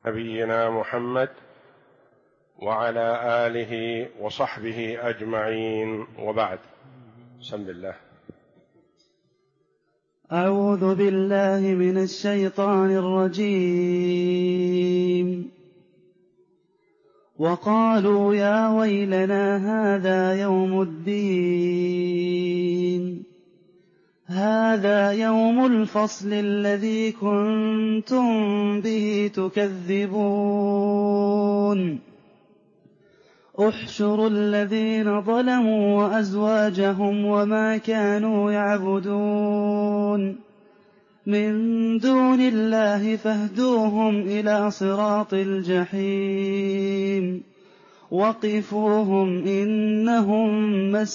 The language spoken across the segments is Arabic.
نبينا محمد وعلى آله وصحبه أجمعين، وبعد. بسم الله. أعوذ بالله من الشيطان الرجيم. وقالوا يا ويلنا هذا يوم الدين، هذا يوم الفصل الذي كنتم به تكذبون. احشروا الذين ظلموا وأزواجهم وما كانوا يعبدون من دون الله فاهدوهم إلى صراط الجحيم وقفوهم إنهم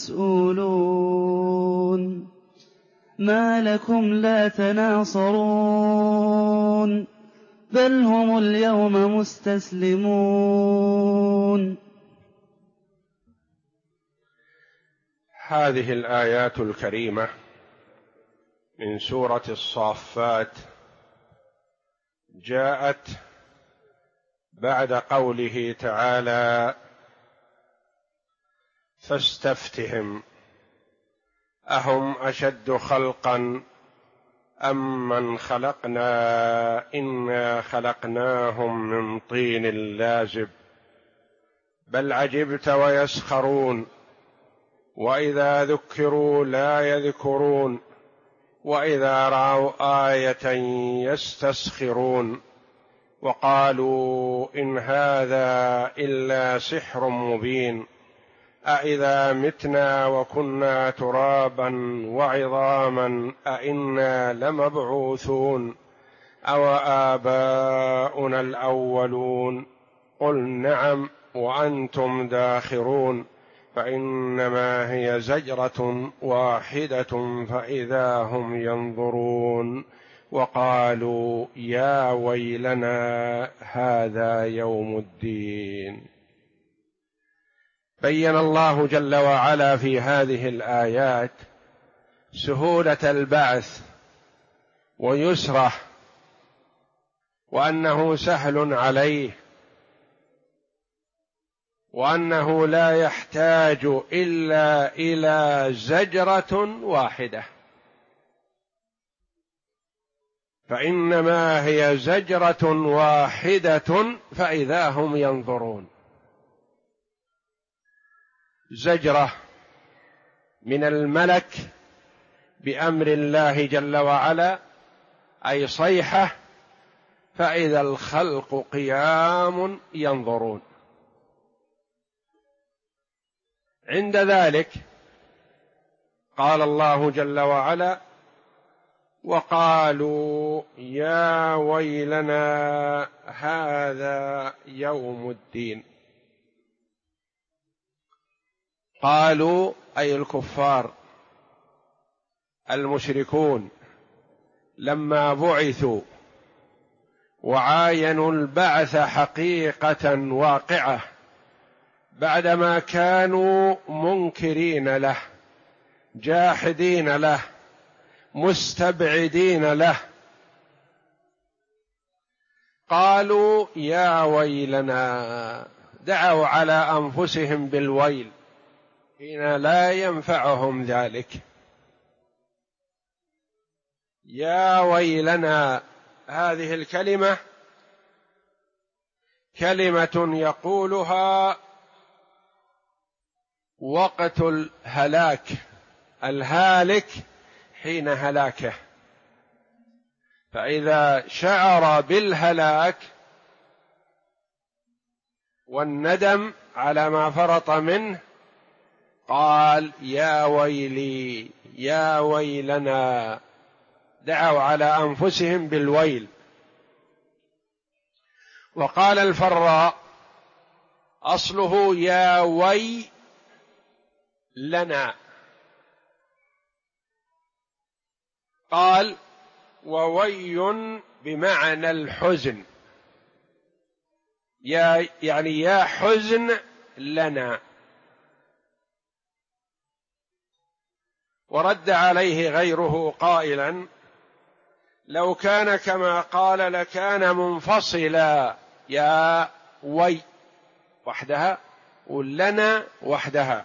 مسؤولون. ما لكم لا تناصرون بل هم اليوم مستسلمون. هذه الآيات الكريمة من سورة الصافات جاءت بعد قوله تعالى: فاستفتهم أهم أشد خلقا أم من خلقنا إنا خلقناهم من طين لازب بل عجبت ويسخرون وإذا ذكروا لا يذكرون وإذا رأوا آية يستسخرون وقالوا إن هذا إلا سحر مبين أإذا متنا وكنا ترابا وعظاما أإنا لمبعوثون أو آباؤنا الأولون قل نعم وأنتم داخرون فإنما هي زجرة واحدة فإذا هم ينظرون وقالوا يا ويلنا هذا يوم الدين. بين الله جل وعلا في هذه الآيات سهولة البعث ويسره، وأنه سهل عليه، وأنه لا يحتاج إلا إلى زجرة واحدة، فإنما هي زجرة واحدة فإذا هم ينظرون. زجرة من الملك بأمر الله جل وعلا، أي صيحة، فإذا الخلق قيام ينظرون. عند ذلك قال الله جل وعلا: وقالوا يا ويلنا هذا يوم الدين. قالوا أي الكفار المشركون لما بعثوا وعاينوا البعث حقيقة واقعة بعدما كانوا منكرين له، جاحدين له، مستبعدين له، قالوا يا ويلنا، دعوا على أنفسهم بالويل حين لا ينفعهم ذلك. يا ويلنا، هذه الكلمة كلمة يقولها وقت الهلاك، الهالك حين هلاكه، فإذا شعر بالهلاك والندم على ما فرط منه قال يا ويلي يا ويلنا، دعوا على أنفسهم بالويل. وقال الفراء أصله يا وي لنا، قال ووي بمعنى الحزن، يعني يا حزن لنا. ورد عليه غيره قائلا لو كان كما قال لكان منفصلا، يا وي وحدها ولنا وحدها،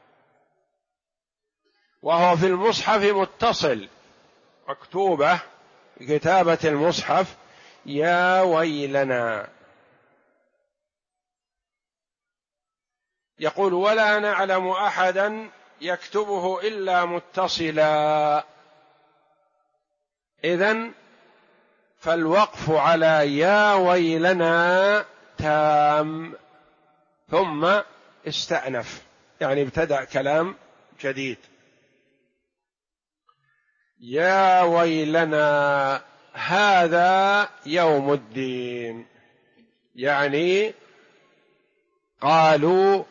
وهو في المصحف متصل مكتوبة كتابة المصحف يا ويلنا. يقول ولا نعلم أحدا يكتبه إلا متصلا. إذن فالوقف على يا ويلنا تام، ثم استأنف يعني ابتدأ كلام جديد. يا ويلنا هذا يوم الدين، يعني قالوا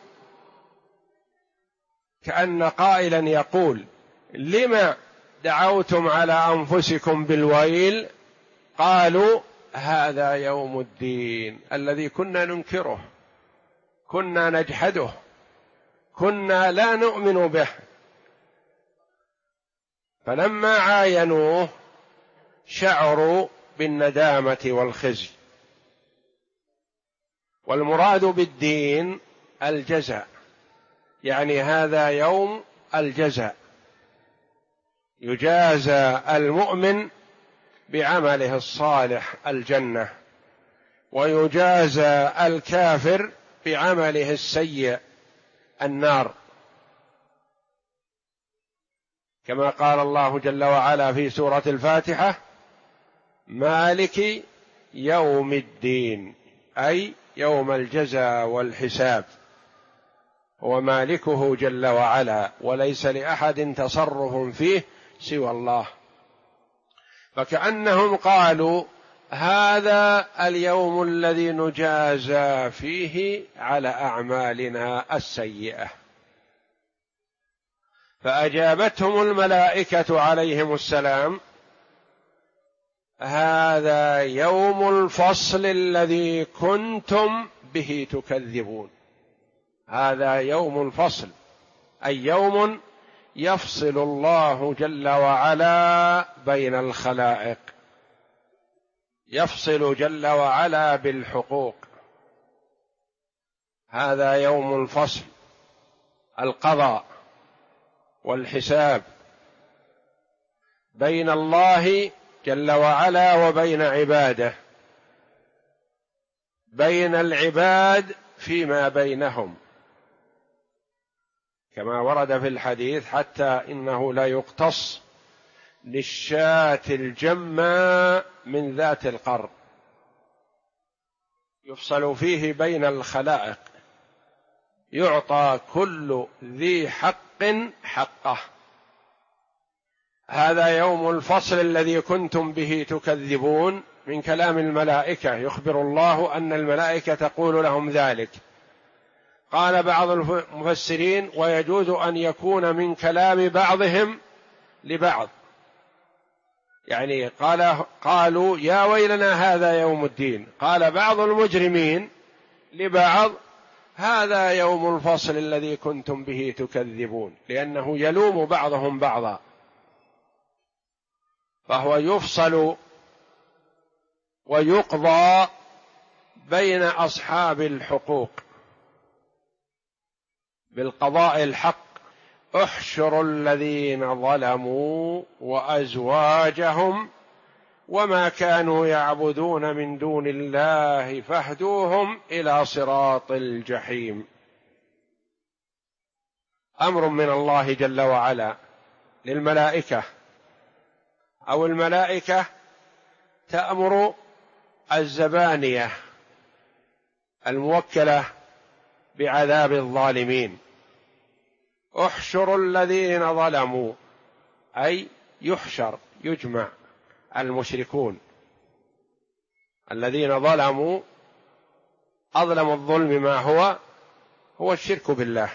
كأن قائلا يقول لم دعوتم على أنفسكم بالويل؟ قالوا هذا يوم الدين الذي كنا ننكره، كنا نجحده، كنا لا نؤمن به، فلما عاينوه شعروا بالندامة والخزي. والمراد بالدين الجزاء، يعني هذا يوم الجزاء، يجازى المؤمن بعمله الصالح الجنة، ويجازى الكافر بعمله السيء النار، كما قال الله جل وعلا في سورة الفاتحة مالك يوم الدين، أي يوم الجزاء والحساب، هو مالكه جل وعلا وليس لأحد تصرف فيه سوى الله. فكأنهم قالوا هذا اليوم الذي نجازى فيه على أعمالنا السيئة. فأجابتهم الملائكة عليهم السلام هذا يوم الفصل الذي كنتم به تكذبون. هذا يوم الفصل، أي يوم يفصل الله جل وعلا بين الخلائق، يفصل جل وعلا بالحقوق. هذا يوم الفصل، القضاء والحساب بين الله جل وعلا وبين عباده، بين العباد فيما بينهم، كما ورد في الحديث حتى إنه لا يقتص للشاة الجماء من ذات القرن، يفصل فيه بين الخلائق، يعطى كل ذي حق حقه. هذا يوم الفصل الذي كنتم به تكذبون، من كلام الملائكة، يخبر الله أن الملائكة تقول لهم ذلك. قال بعض المفسرين ويجوز أن يكون من كلام بعضهم لبعض، يعني قالوا يا ويلنا هذا يوم الدين، قال بعض المجرمين لبعض هذا يوم الفصل الذي كنتم به تكذبون، لأنه يلوم بعضهم بعضا، فهو يفصل ويقضى بين أصحاب الحقوق بالقضاء الحق. احشروا الذين ظلموا وأزواجهم وما كانوا يعبدون من دون الله فاهدوهم إلى صراط الجحيم. أمر من الله جل وعلا للملائكة، أو الملائكة تأمر الزبانية الموكلة بعذاب الظالمين. احشروا الذين ظلموا، أي يحشر يجمع المشركون الذين ظلموا، أظلم الظلم ما هو الشرك بالله،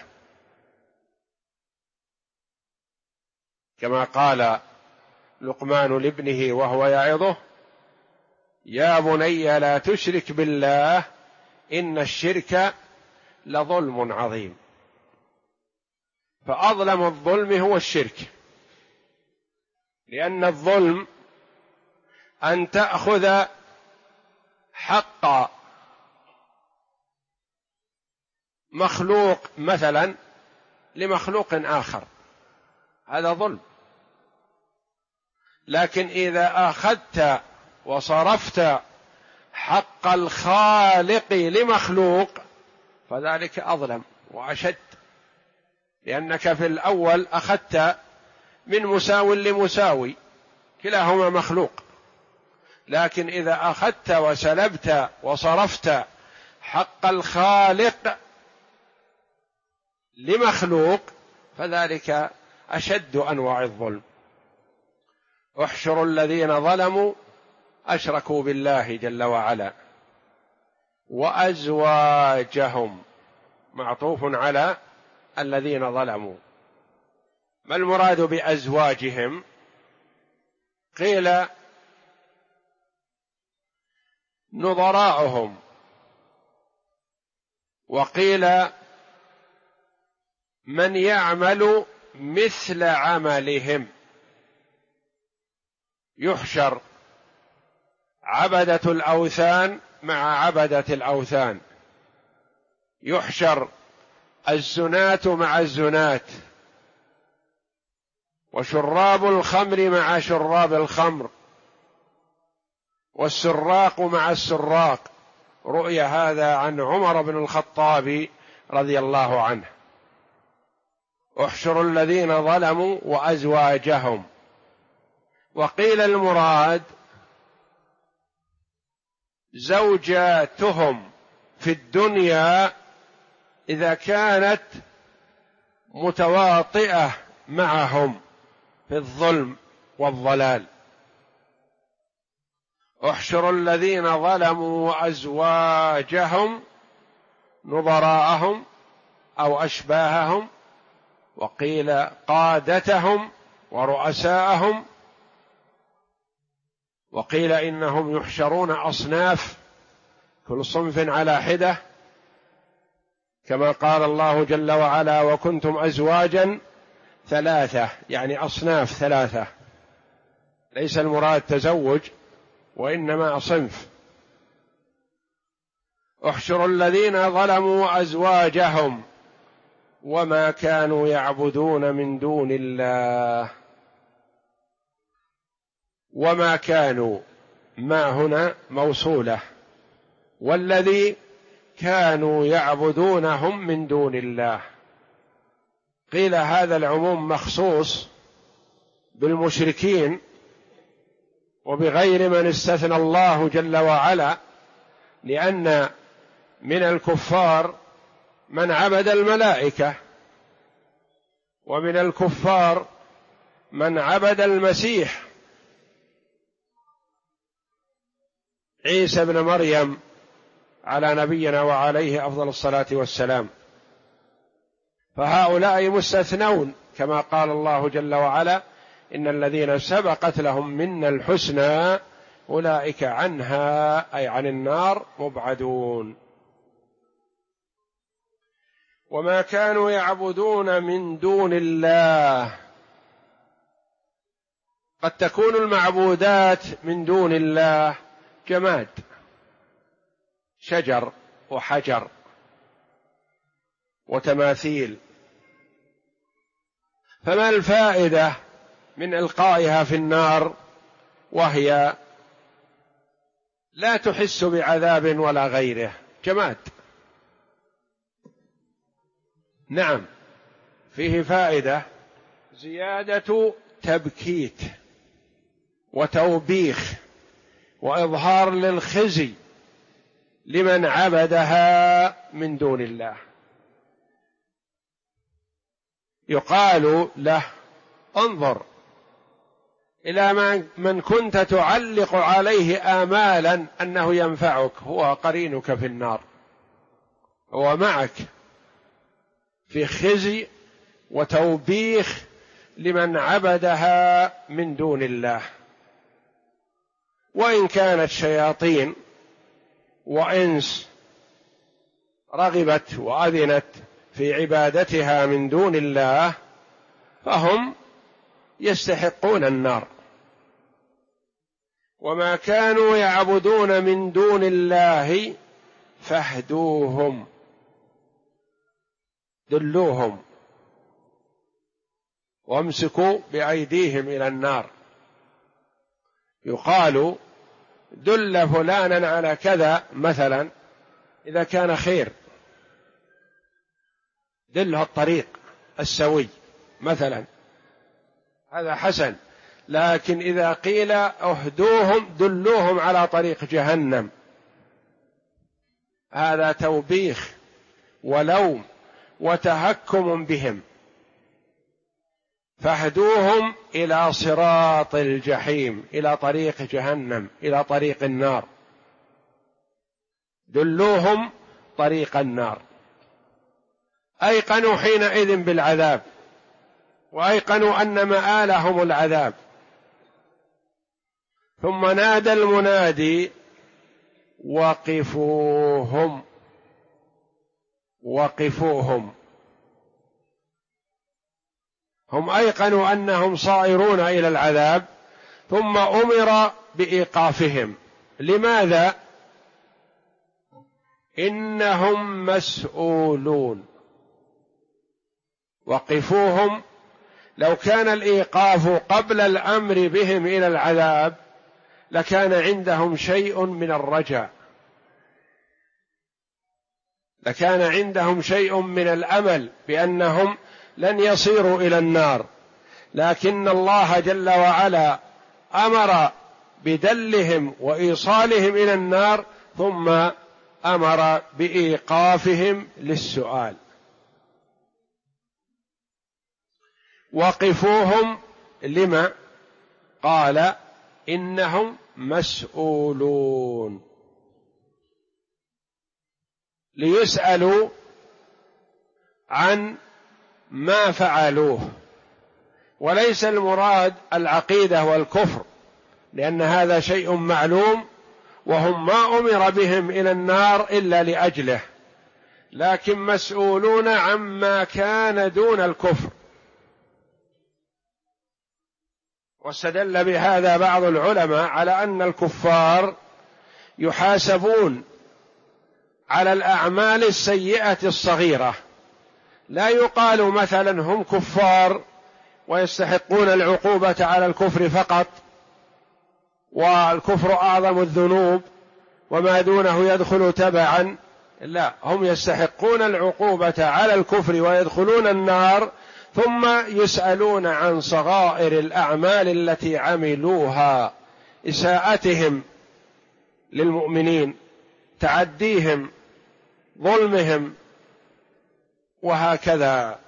كما قال لقمان لابنه وهو يعظه يا بني لا تشرك بالله إن الشرك لظلم عظيم. فأظلم الظلم هو الشرك، لأن الظلم أن تأخذ حق مخلوق مثلا لمخلوق آخر، هذا ظلم. لكن إذا أخذت وصرفت حق الخالق لمخلوق فذلك أظلم وأشد، لأنك في الأول أخذت من مساو لمساوي، كلاهما مخلوق. لكن إذا أخذت وسلبت وصرفت حق الخالق لمخلوق فذلك أشد أنواع الظلم. احشروا الذين ظلموا أشركوا بالله جل وعلا وأزواجهم، معطوف على الذين ظلموا. ما المراد بأزواجهم؟ قيل نظراؤهم، وقيل من يعمل مثل عملهم. يحشر عبدة الأوثان مع عبدة الأوثان، يحشر الزناة مع الزناة، وشراب الخمر مع شراب الخمر، والسراق مع السراق. رؤي هذا عن عمر بن الخطاب رضي الله عنه. احشروا الذين ظلموا وأزواجهم. وقيل المراد زوجاتهم في الدنيا إذا كانت متواطئة معهم في الظلم والضلال. احشروا الذين ظلموا وأزواجهم، نظراءهم أو أشباههم، وقيل قادتهم ورؤساءهم، وقيل إنهم يحشرون أصناف كل صنف على حدة، كما قال الله جل وعلا وكنتم أزواجا ثلاثة، يعني أصناف ثلاثة، ليس المراد تزوج وإنما صنف. احشروا الذين ظلموا أزواجهم وما كانوا يعبدون من دون الله. وما كانوا، ما هنا موصولة، والذي كانوا يعبدونهم من دون الله. قيل هذا العموم مخصوص بالمشركين وبغير من استثنى الله جل وعلا، لأن من الكفار من عبد الملائكة، ومن الكفار من عبد المسيح عيسى ابن مريم على نبينا وعليه أفضل الصلاة والسلام، فهؤلاء مستثنون، كما قال الله جل وعلا إن الذين سبقت لهم منا الحسنى أولئك عنها أي عن النار مبعدون. وما كانوا يعبدون من دون الله. قد تكون المعبودات من دون الله جماد، شجر وحجر وتماثيل، فما الفائدة من إلقائها في النار وهي لا تحس بعذاب ولا غيره، جماد؟ نعم، فيه فائدة زيادة تبكيت وتوبيخ وإظهار للخزي لمن عبدها من دون الله. يقال له انظر إلى من كنت تعلق عليه آمالا أنه ينفعك، هو قرينك في النار، هو معك في خزي وتوبيخ لمن عبدها من دون الله. وإن كانت شياطين وإنس رغبت وأذنت في عبادتها من دون الله فهم يستحقون النار. وما كانوا يعبدون من دون الله فاهدوهم دلوهم وامسكوا بأيديهم إلى النار. يقال دل فلانا على كذا مثلا إذا كان خير، دله الطريق السوي مثلا، هذا حسن. لكن إذا قيل اهدوهم دلوهم على طريق جهنم، هذا توبيخ ولوم وتهكم بهم. فاهدوهم إلى صراط الجحيم، إلى طريق جهنم، إلى طريق النار، دلوهم طريق النار. أيقنوا حينئذ بالعذاب، وأيقنوا أن مآلهم العذاب. ثم نادى المنادي وقفوهم، وقفوهم. هم أيقنوا أنهم صائرون إلى العذاب، ثم أمر بإيقافهم. لماذا؟ إنهم مسؤولون. وقفوهم، لو كان الإيقاف قبل الأمر بهم إلى العذاب لكان عندهم شيء من الرجاء، لكان عندهم شيء من الأمل بأنهم لن يصيروا إلى النار. لكن الله جل وعلا أمر بدلهم وإيصالهم إلى النار، ثم أمر بإيقافهم للسؤال. وقفوهم لما؟ قال إنهم مسؤولون، ليسألوا عن ما فعلوه. وليس المراد العقيدة والكفر، لأن هذا شيء معلوم، وهم ما أمر بهم إلى النار إلا لأجله، لكن مسؤولون عما كان دون الكفر. واستدل بهذا بعض العلماء على أن الكفار يحاسبون على الأعمال السيئة الصغيرة. لا يقال مثلا هم كفار ويستحقون العقوبة على الكفر فقط، والكفر أعظم الذنوب وما دونه يدخل تبعا. لا، هم يستحقون العقوبة على الكفر ويدخلون النار، ثم يسألون عن صغائر الأعمال التي عملوها، إساءتهم للمؤمنين، تعديهم، ظلمهم، وهكذا.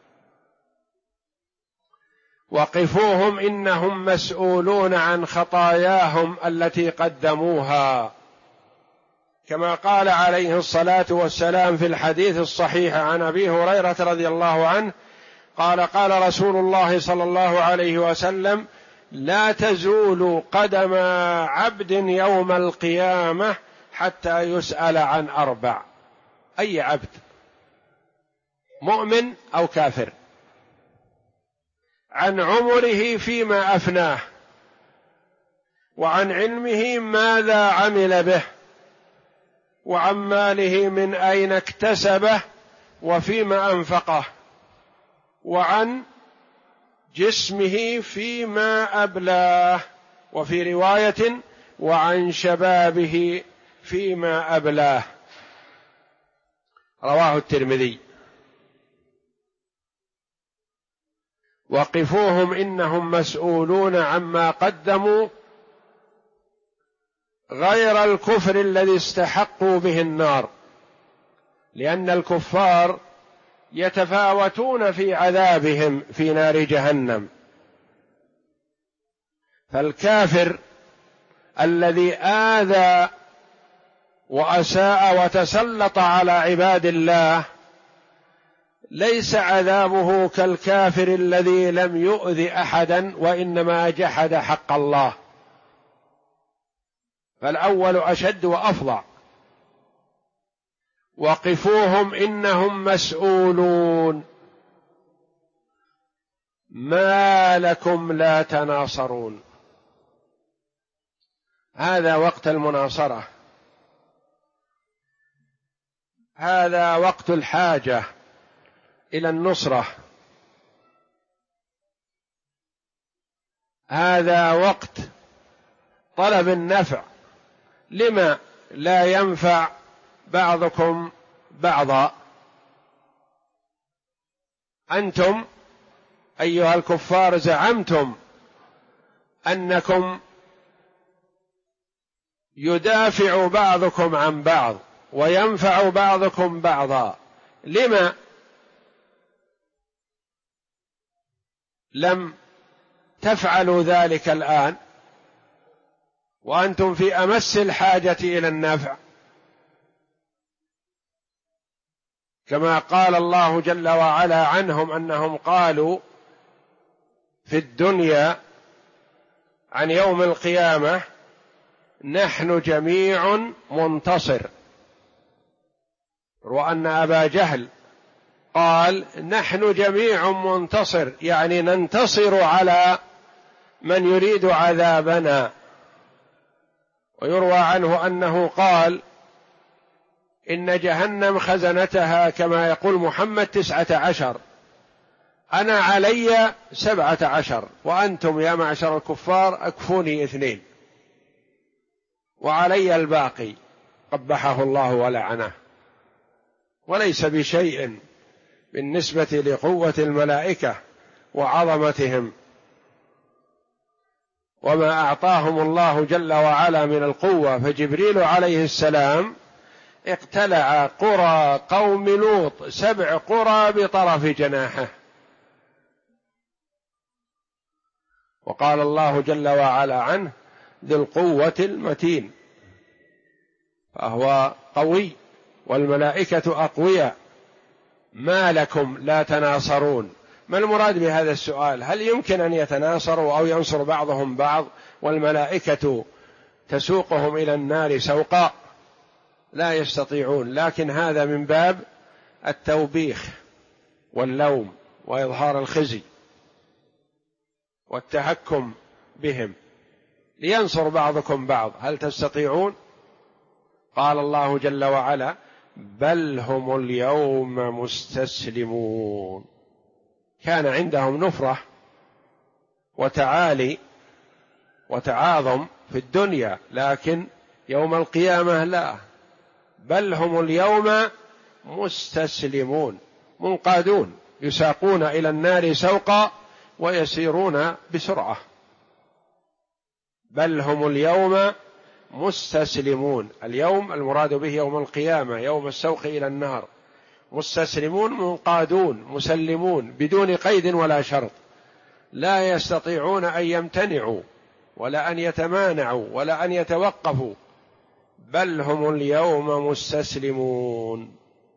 وقفوهم إنهم مسؤولون عن خطاياهم التي قدموها، كما قال عليه الصلاة والسلام في الحديث الصحيح عن أبي هريرة رضي الله عنه قال: قال رسول الله صلى الله عليه وسلم: لا تزول قدم عبد يوم القيامة حتى يسأل عن أربع. أي عبد، مؤمن أو كافر، عن عمره فيما أفناه، وعن علمه ماذا عمل به، وعن ماله من أين اكتسبه وفيما أنفقه، وعن جسمه فيما أبلاه، وفي رواية وعن شبابه فيما أبلاه، رواه الترمذي. وقفوهم إنهم مسؤولون عما قدموا غير الكفر الذي استحقوا به النار، لأن الكفار يتفاوتون في عذابهم في نار جهنم. فالكافر الذي آذى وأساء وتسلط على عباد الله ليس عذابه كالكافر الذي لم يؤذ أحدا وإنما جحد حق الله، فالأول أشد وأفظع. وقفوهم إنهم مسؤولون ما لكم لا تناصرون. هذا وقت المناصرة، هذا وقت الحاجة، إلى النصرة، هذا وقت طلب النفع، لما لا ينفع بعضكم بعضا؟ أنتم أيها الكفار زعمتم أنكم يدافع بعضكم عن بعض وينفع بعضكم بعضا، لما لم تفعلوا ذلك الآن وأنتم في أمس الحاجة إلى النفع؟ كما قال الله جل وعلا عنهم أنهم قالوا في الدنيا عن يوم القيامة: نحن جميع منتصر. وأن أبا جهل قال: نحن جميع منتصر، يعني ننتصر على من يريد عذابنا. ويروى عنه أنه قال: إن جهنم خزنتها كما يقول محمد 19، أنا علي 17، وأنتم يا معشر الكفار أكفوني 2، وعلي الباقي. قبحه الله ولعنه، وليس بشيء بالنسبة لقوة الملائكة وعظمتهم وما أعطاهم الله جل وعلا من القوة. فجبريل عليه السلام اقتلع قرى قوم لوط 7 قرى بطرف جناحه. وقال الله جل وعلا عنه: ذي القوة المتين، فهو قوي والملائكة أقوياء. ما لكم لا تناصرون؟ ما المراد بهذا السؤال؟ هل يمكن أن يتناصروا أو ينصر بعضهم بعض والملائكة تسوقهم إلى النار سوقا؟ لا يستطيعون. لكن هذا من باب التوبيخ واللوم وإظهار الخزي والتهكم بهم لينصر بعضكم بعض. هل تستطيعون؟ قال الله جل وعلا: بل هم اليوم مستسلمون. كان عندهم نفرة وتعالي وتعاظم في الدنيا، لكن يوم القيامة لا، بل هم اليوم مستسلمون، منقادون، يساقون إلى النار سوقا ويسيرون بسرعة. بل هم اليوم مستسلمون. اليوم المراد به يوم القيامة، يوم السوق إلى النار. مستسلمون منقادون مسلمون بدون قيد ولا شرط، لا يستطيعون أن يمتنعوا ولا أن يتمانعوا ولا أن يتوقفوا. بل هم اليوم مستسلمون.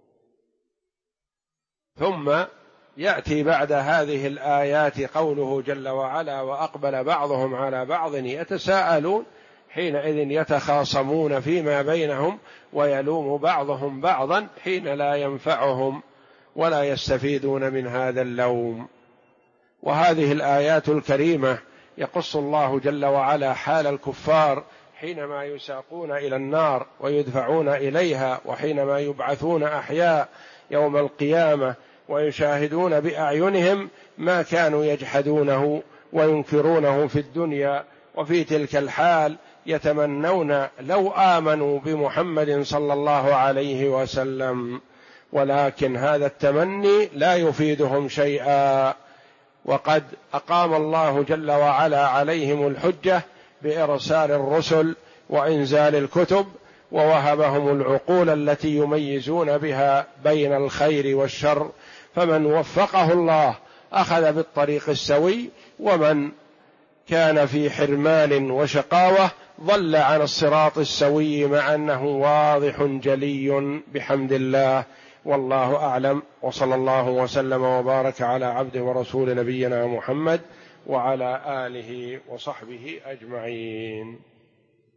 ثم يأتي بعد هذه الآيات قوله جل وعلا: وأقبل بعضهم على بعض يتساءلون حينئذ يتخاصمون فيما بينهم ويلوم بعضهم بعضا حين لا ينفعهم ولا يستفيدون من هذا اللوم. وهذه الآيات الكريمة يقص الله جل وعلا حال الكفار حينما يساقون إلى النار ويدفعون إليها، وحينما يبعثون أحياء يوم القيامة ويشاهدون بأعينهم ما كانوا يجحدونه وينكرونه في الدنيا. وفي تلك الحال يتمنون لو آمنوا بمحمد صلى الله عليه وسلم، ولكن هذا التمني لا يفيدهم شيئا. وقد أقام الله جل وعلا عليهم الحجة بإرسال الرسل وإنزال الكتب، ووهبهم العقول التي يميزون بها بين الخير والشر. فمن وفقه الله أخذ بالطريق السوي، ومن كان في حرمان وشقاوة ضل عن الصراط السوي، مع أنه واضح جلي بحمد الله. والله أعلم، وصلى الله وسلم وبارك على عبده ورسول نبينا محمد وعلى آله وصحبه أجمعين.